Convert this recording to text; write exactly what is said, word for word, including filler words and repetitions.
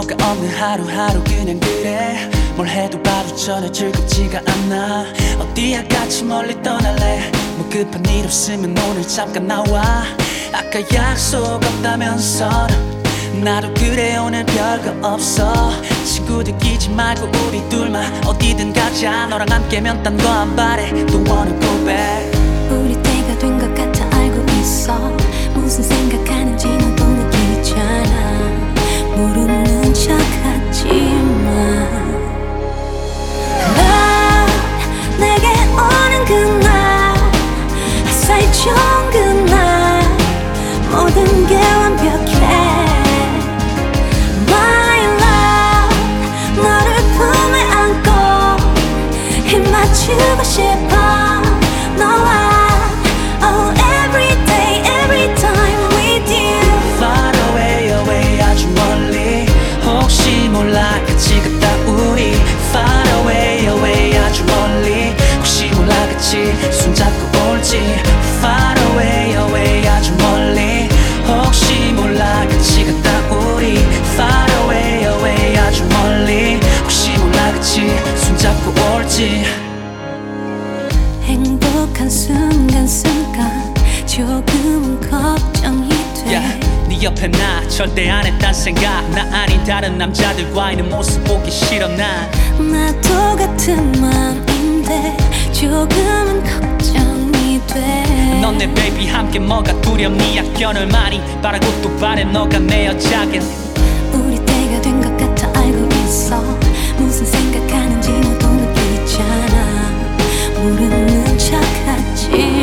너가 없는 하루하루 그냥 그래. 뭘 해도 바로 전혀 즐겁지가 않아. 어디야 같이 멀리 떠날래. 뭐 급한 일 없으면 오늘 잠깐 나와. 아까 약속 없다면서 나도 그래 오늘 별거 없어. 친구들 끼지 말고 우리 둘만 어디든 가자. 너랑 함께면 딴 거 안 바래. Don't wanna go back. 우리 때가 된 것 같아 알고 있어. 무슨 생각하는지 너도 느끼잖아. 모르는 척 하지마. 넌 내게 오는 그날 햇살 좋은 그날 모든 게 완벽해. My love 너를 품에 안고 힘 맞추고 싶어. 너와 Oh every day every time with you. Far away away 아주 멀리. 혹시 몰라 같이 갔다 우리. Far away away 아주 멀리. 혹시 몰라 같이 손잡고 올지. Far away away 아주 멀리. 혹시 몰라 같이 갔다 우리. Far away away 아주 멀리. 혹시 몰라 같이 손잡고 올지. 행복한 순간순간 조금은 걱정이 돼. yeah, 네 옆에 나 절대 안 했단 생각. 나 아닌 다른 남자들과 있는 모습 보기 싫어. 난 나도 같은 맘인데 조금은 걱정이 돼. 넌 내 베이비 함께 뭐가 두렵니. 약견을 많이 바라고 또 바래. 너가 내 여자긴. 우리 때가 된 것 같아 알고 있어. 무슨 생각하는지 너도 느끼잖아. 모르는 척하지